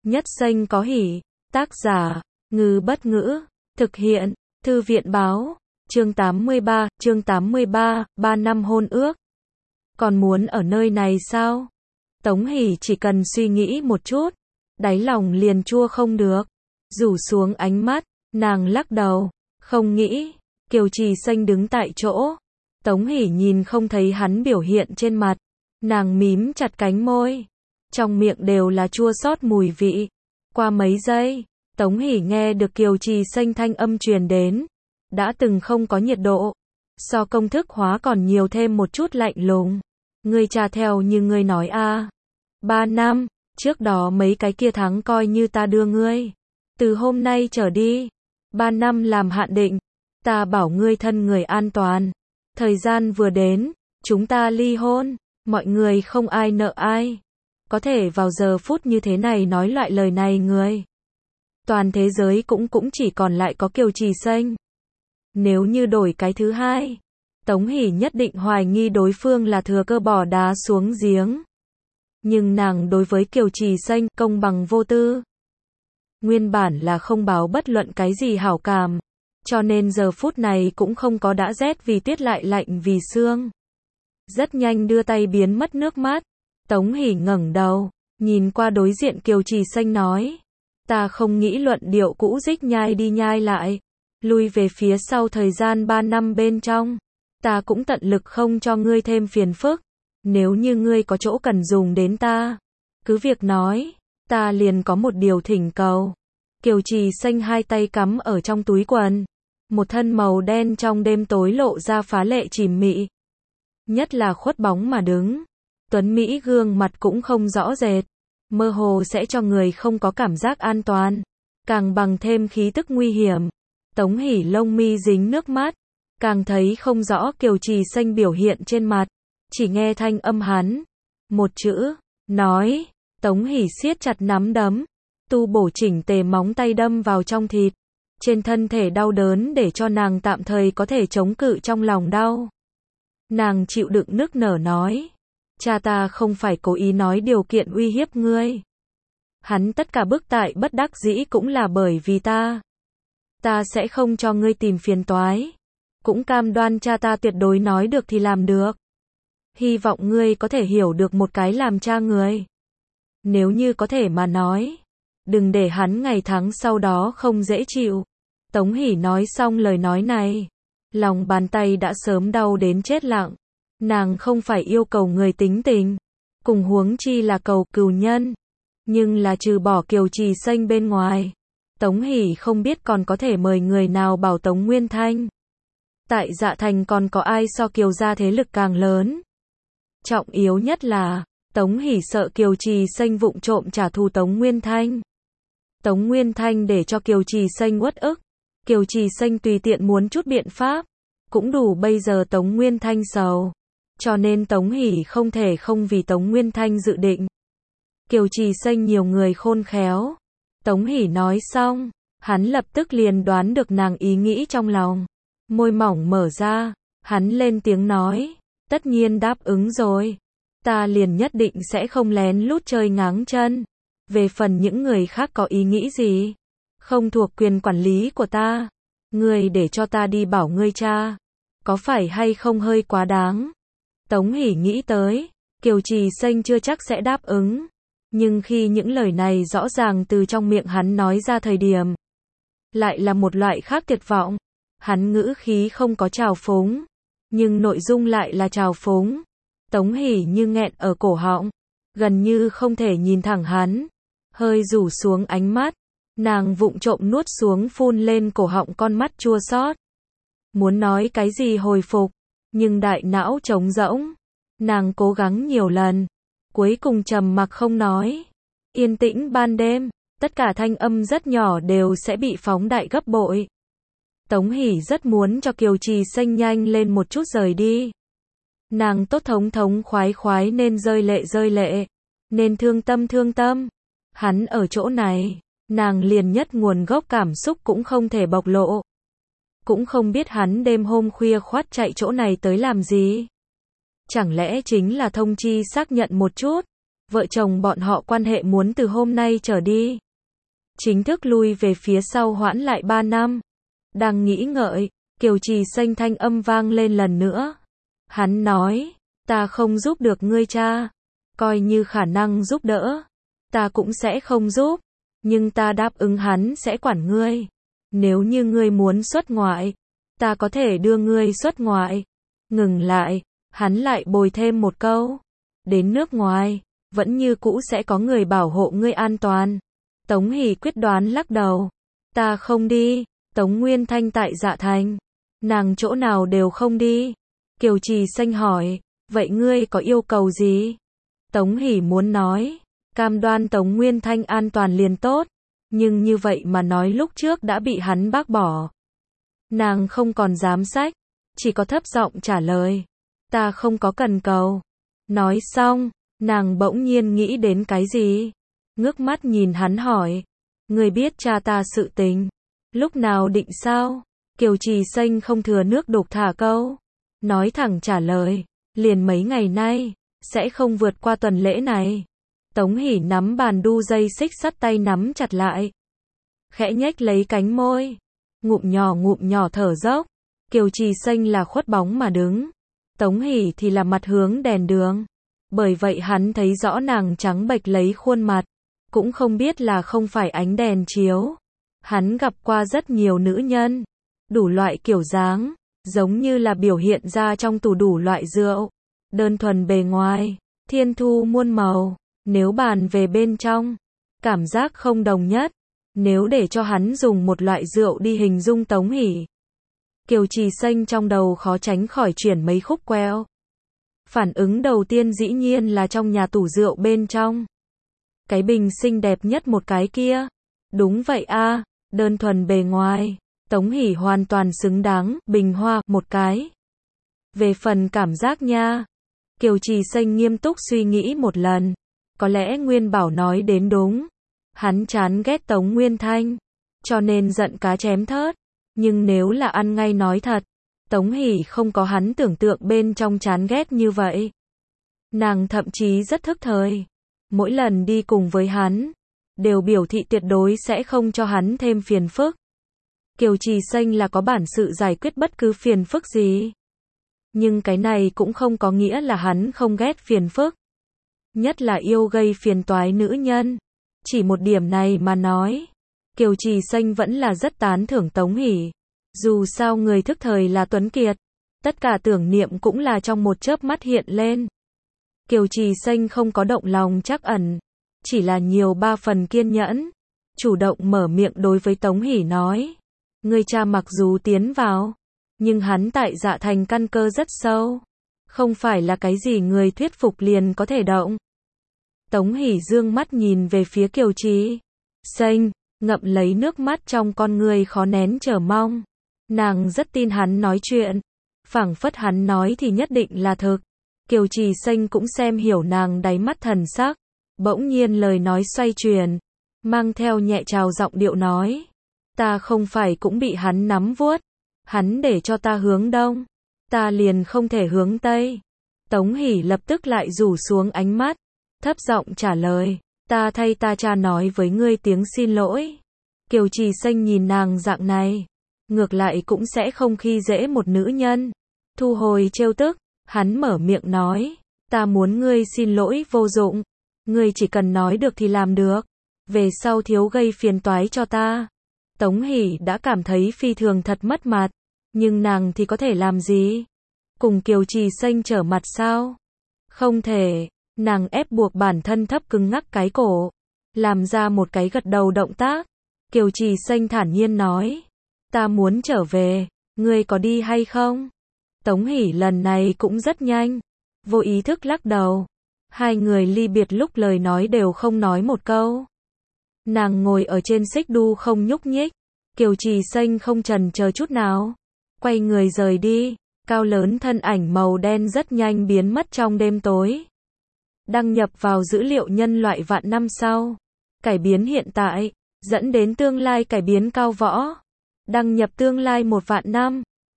Nhất xanh có hỉ. Tác giả, Ngư Bất Ngữ. Thực hiện, Thư viện Báo. Chương 83, 3 năm hôn ước. Còn muốn ở nơi này sao? Tống Hỷ chỉ cần suy nghĩ một chút, đáy lòng liền chua không được. Rủ xuống ánh mắt, nàng lắc đầu, không nghĩ. Kiều Trì Xanh đứng tại chỗ. Tống Hỷ nhìn không thấy hắn biểu hiện trên mặt. Nàng mím chặt cánh môi. Trong miệng đều là chua xót mùi vị. Qua mấy giây, Tống Hỷ nghe được Kiều Trì Xanh thanh âm truyền đến. Đã từng không có nhiệt độ. So công thức hóa còn nhiều thêm một chút lạnh lùng. Ngươi trả theo như ngươi nói a. 3 năm, trước đó mấy cái kia tháng coi như ta đưa ngươi. Từ hôm nay trở đi, 3 năm làm hạn định. Ta bảo ngươi thân người an toàn. Thời gian vừa đến, chúng ta ly hôn. Mọi người không ai nợ ai. Có thể vào giờ phút như thế này nói loại lời này người. Toàn thế giới cũng chỉ còn lại có Kiều Trì Xanh. Nếu như đổi cái thứ hai, Tống Hỷ nhất định hoài nghi đối phương là thừa cơ bỏ đá xuống giếng. Nhưng nàng đối với Kiều Trì Xanh công bằng vô tư. Nguyên bản là không báo bất luận cái gì hảo cảm. Cho nên giờ phút này cũng không có đã rét vì tuyết lại lạnh vì sương. Rất nhanh đưa tay biến mất nước mắt. Tống Hỷ ngẩng đầu, nhìn qua đối diện Kiều Trì Xanh nói. Ta không nghĩ luận điệu cũ dích nhai đi nhai lại. Lui về phía sau thời gian 3 năm bên trong. Ta cũng tận lực không cho ngươi thêm phiền phức. Nếu như ngươi có chỗ cần dùng đến ta, cứ việc nói. Ta liền có một điều thỉnh cầu. Kiều Trì Xanh hai tay cắm ở trong túi quần. Một thân màu đen trong đêm tối lộ ra phá lệ chìm mị. Nhất là khuất bóng mà đứng. Tuấn Mỹ gương mặt cũng không rõ rệt. Mơ hồ sẽ cho người không có cảm giác an toàn. Càng bằng thêm khí tức nguy hiểm. Tống Hỷ lông mi dính nước mắt. Càng thấy không rõ Kiều Trì Xanh biểu hiện trên mặt. Chỉ nghe thanh âm hắn. Một chữ. Nói. Tống Hỷ siết chặt nắm đấm. Tu bổ chỉnh tề móng tay đâm vào trong thịt. Trên thân thể đau đớn để cho nàng tạm thời có thể chống cự trong lòng đau. Nàng chịu đựng nức nở nói. Cha ta không phải cố ý nói điều kiện uy hiếp ngươi. Hắn tất cả bức tại bất đắc dĩ cũng là bởi vì ta. Ta sẽ không cho ngươi tìm phiền toái. Cũng cam đoan cha ta tuyệt đối nói được thì làm được. Hy vọng ngươi có thể hiểu được một cái làm cha người. Nếu như có thể mà nói. Đừng để hắn ngày tháng sau đó không dễ chịu. Tống Hỷ nói xong lời nói này. Lòng bàn tay đã sớm đau đến chết lặng. Nàng không phải yêu cầu người tính tình. Cùng huống chi là cầu cừu nhân. Nhưng là trừ bỏ Kiều Trì Xanh bên ngoài. Tống Hỷ không biết còn có thể mời người nào bảo Tống Nguyên Thanh. Tại Dạ Thành còn có ai so Kiều gia thế lực càng lớn. Trọng yếu nhất là, Tống Hỷ sợ Kiều Trì Xanh vụng trộm trả thù Tống Nguyên Thanh. Tống Nguyên Thanh để cho Kiều Trì Xanh uất ức. Kiều Trì Xanh tùy tiện muốn chút biện pháp. Cũng đủ bây giờ Tống Nguyên Thanh sầu. Cho nên Tống Hỷ không thể không vì Tống Nguyên Thanh dự định. Kiều Trì Xanh nhiều người khôn khéo. Tống Hỷ nói xong, hắn lập tức liền đoán được nàng ý nghĩ trong lòng. Môi mỏng mở ra, hắn lên tiếng nói. Tất nhiên đáp ứng rồi. Ta liền nhất định sẽ không lén lút chơi ngáng chân. Về phần những người khác có ý nghĩ gì, không thuộc quyền quản lý của ta. Ngươi để cho ta đi bảo ngươi cha. Có phải hay không hơi quá đáng? Tống Hỷ nghĩ tới, Kiều Trì Xanh chưa chắc sẽ đáp ứng. Nhưng khi những lời này rõ ràng từ trong miệng hắn nói ra thời điểm, lại là một loại khác tuyệt vọng. Hắn ngữ khí không có trào phúng, nhưng nội dung lại là trào phúng. Tống Hỷ như nghẹn ở cổ họng, gần như không thể nhìn thẳng hắn. Hơi rủ xuống ánh mắt, nàng vụng trộm nuốt xuống phun lên cổ họng con mắt chua xót. Muốn nói cái gì hồi phục, nhưng đại não trống rỗng. Nàng cố gắng nhiều lần, cuối cùng trầm mặc không nói. Yên tĩnh ban đêm, tất cả thanh âm rất nhỏ đều sẽ bị phóng đại gấp bội. Tống Hỷ rất muốn cho Kiều Trì Xanh nhanh lên một chút rời đi. Nàng tốt thống khoái nên rơi lệ, nên thương tâm. Hắn ở chỗ này, nàng liền nhất nguồn gốc cảm xúc cũng không thể bộc lộ. Cũng không biết hắn đêm hôm khuya khoắt chạy chỗ này tới làm gì. Chẳng lẽ chính là thông chi xác nhận một chút. vợ chồng bọn họ quan hệ muốn từ hôm nay trở đi chính thức lui về phía sau hoãn lại 3 năm. Đang nghĩ ngợi, Kiều Trì Xanh thanh âm vang lên lần nữa. Hắn nói, ta không giúp được ngươi cha, coi như khả năng giúp đỡ, ta cũng sẽ không giúp, nhưng ta đáp ứng hắn sẽ quản ngươi. Nếu như ngươi muốn xuất ngoại, ta có thể đưa ngươi xuất ngoại. Ngừng lại, hắn lại bồi thêm một câu. Đến nước ngoài, vẫn như cũ sẽ có người bảo hộ ngươi an toàn. Tống Hỷ quyết đoán lắc đầu. Ta không đi. Tống Nguyên Thanh tại Dạ Thành. Nàng chỗ nào đều không đi. Kiều Trì Xanh hỏi, vậy ngươi có yêu cầu gì? Tống Hỷ muốn nói, cam đoan Tống Nguyên Thanh an toàn liền tốt. Nhưng như vậy mà nói lúc trước đã bị hắn bác bỏ. Nàng không còn dám sách, chỉ có thấp giọng trả lời. Ta không có cần cầu. Nói xong, nàng bỗng nhiên nghĩ đến cái gì? Ngước mắt nhìn hắn hỏi. Ngươi biết cha ta sự tình. Lúc nào định sao? Kiều Trì Xanh không thừa nước đục thả câu. Nói thẳng trả lời. Liền mấy ngày nay, sẽ không vượt qua tuần lễ này. Tống Hỷ nắm bàn đu dây xích sắt tay nắm chặt lại. Khẽ nhếch lấy cánh môi. Ngụm nhỏ thở dốc. Kiều Trì Xanh là khuất bóng mà đứng. Tống Hỷ thì là mặt hướng đèn đường. Bởi vậy hắn thấy rõ nàng trắng bệch lấy khuôn mặt. Cũng không biết là không phải ánh đèn chiếu. Hắn gặp qua rất nhiều nữ nhân. Đủ loại kiểu dáng. Giống như là biểu hiện ra trong tủ đủ loại rượu. Đơn thuần bề ngoài. Thiên thu muôn màu. Nếu bàn về bên trong. Cảm giác không đồng nhất. Nếu để cho hắn dùng một loại rượu đi hình dung Tống Hỷ. Kiều Trì Xanh trong đầu khó tránh khỏi chuyển mấy khúc queo. Phản ứng đầu tiên dĩ nhiên là trong nhà tủ rượu bên trong. Cái bình xinh đẹp nhất một cái kia. Đúng vậy a, đơn thuần bề ngoài. Tống Hỷ hoàn toàn xứng đáng, bình hoa, một cái. Về phần cảm giác nha. Kiều Trì Xanh nghiêm túc suy nghĩ một lần. Có lẽ Nguyên Bảo nói đến đúng. Hắn chán ghét Tống Nguyên Thanh. Cho nên giận cá chém thớt. Nhưng nếu là ăn ngay nói thật. Tống Hỷ không có hắn tưởng tượng bên trong chán ghét như vậy. Nàng thậm chí rất thức thời. Mỗi lần đi cùng với hắn. Đều biểu thị tuyệt đối sẽ không cho hắn thêm phiền phức. Kiều Trì Xanh là có bản sự giải quyết bất cứ phiền phức gì. Nhưng cái này cũng không có nghĩa là hắn không ghét phiền phức. Nhất là yêu gây phiền toái nữ nhân. Chỉ một điểm này mà nói. Kiều Trì Xanh vẫn là rất tán thưởng Tống Hỷ. Dù sao người thức thời là Tuấn Kiệt. Tất cả tưởng niệm cũng là trong một chớp mắt hiện lên. Kiều Trì Xanh không có động lòng trắc ẩn. Chỉ là nhiều 3 phần kiên nhẫn. Chủ động mở miệng đối với Tống Hỷ nói. Người cha mặc dù tiến vào. Nhưng hắn tại Dạ Thành căn cơ rất sâu. Không phải là cái gì người thuyết phục liền có thể động. Tống Hỷ dương mắt nhìn về phía Kiều Trì Xanh. Ngậm lấy nước mắt trong con người khó nén chờ mong. Nàng rất tin hắn nói chuyện. Phảng phất hắn nói thì nhất định là thực. Kiều Trì Xanh cũng xem hiểu nàng đáy mắt thần sắc. Bỗng nhiên lời nói xoay chuyển. Mang theo nhẹ trào giọng điệu nói. Ta không phải cũng bị hắn nắm vuốt. Hắn để cho ta hướng đông. Ta liền không thể hướng tây. Tống Hỷ lập tức lại rủ xuống ánh mắt. Thấp giọng trả lời. Ta thay ta cha nói với ngươi tiếng xin lỗi. Kiều Trì Xanh nhìn nàng dạng này. Ngược lại cũng sẽ không khi dễ một nữ nhân. Thu hồi trêu tức. Hắn mở miệng nói. Ta muốn ngươi xin lỗi vô dụng. Ngươi chỉ cần nói được thì làm được. Về sau thiếu gây phiền toái cho ta. Tống Hỷ đã cảm thấy phi thường thật mất mặt. Nhưng nàng thì có thể làm gì? Cùng Kiều Trì Xanh trở mặt sao? Không thể. Nàng ép buộc bản thân thấp cứng ngắc cái cổ. Làm ra một cái gật đầu động tác. Kiều Trì Xanh thản nhiên nói. Ta muốn trở về. Ngươi có đi hay không? Tống Hỷ lần này cũng rất nhanh. Vô ý thức lắc đầu. Hai người ly biệt lúc lời nói đều không nói một câu. Nàng ngồi ở trên xích đu không nhúc nhích. Kiều Trì Xanh không chần chờ chút nào. Quay người rời đi. Cao lớn thân ảnh màu đen rất nhanh biến mất trong đêm tối. Đăng nhập vào dữ liệu nhân loại vạn năm sau. Cải biến hiện tại. Dẫn đến tương lai cải biến cao võ. Đăng nhập tương lai 1 vạn năm.